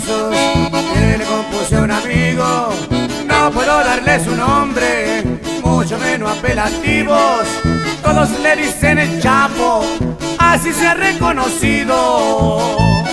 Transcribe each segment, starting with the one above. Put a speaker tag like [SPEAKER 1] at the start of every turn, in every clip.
[SPEAKER 1] versos que le compuse a un amigo. No puedo darle su nombre, mucho menos apelativos. Todos le dicen el Chapo, así se ha reconocido.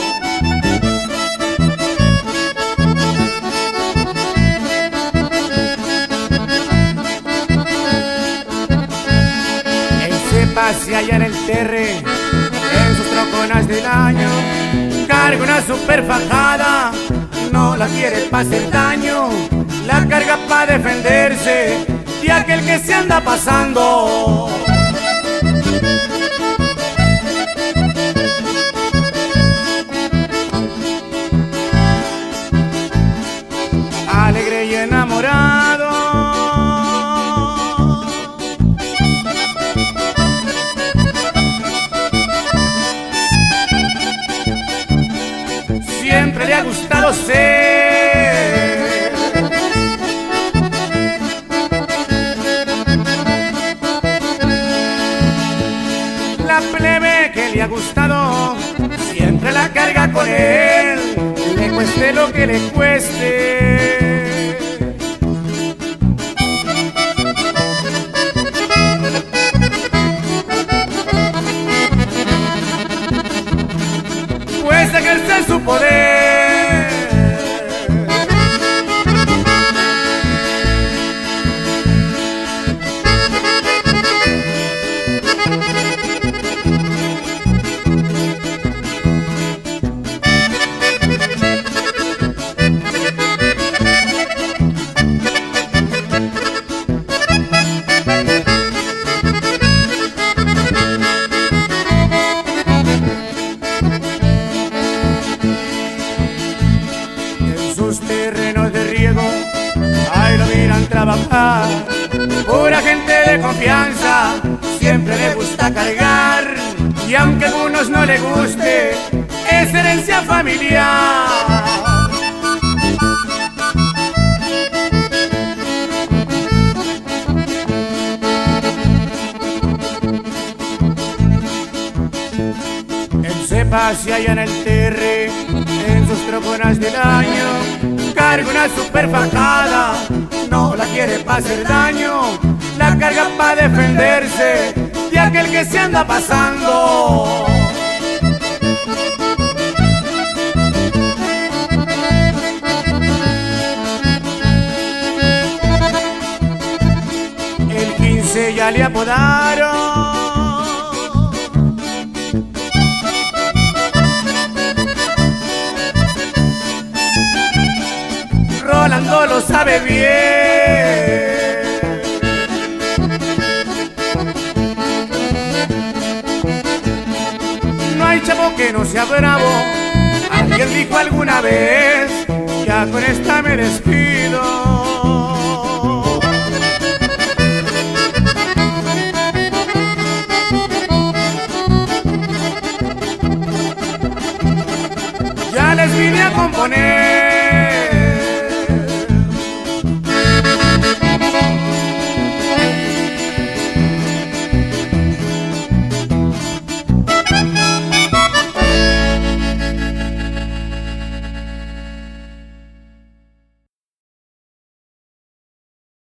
[SPEAKER 1] Él se pasea allá en el terre, en sus troconas del año. Carga una super fajada, no la quiere pa' hacer daño. La carga pa' defenderse de aquel que se anda pasando. Alegre y enamorado, siempre le ha gustado ser la plebe que le ha gustado. Siempre la carga con él, le cueste lo que le cueste. Pues ejerce su poder. Sus terrenos de riego, ahí lo miran trabajar. Pura gente de confianza, siempre le gusta cargar. Y aunque a algunos no le guste, es herencia familiar. Él se pasea allá en el terre, en sus troconas del año. Carga una super fajada, no la quiere pa' hacer daño. La carga pa' defenderse de aquel que se anda pasando. El 15 ya le apodaron Rolando, lo sabe bien. No hay chavo que no sea bravo. Alguien dijo alguna vez, ya con esta me despido. Ya les vine a componer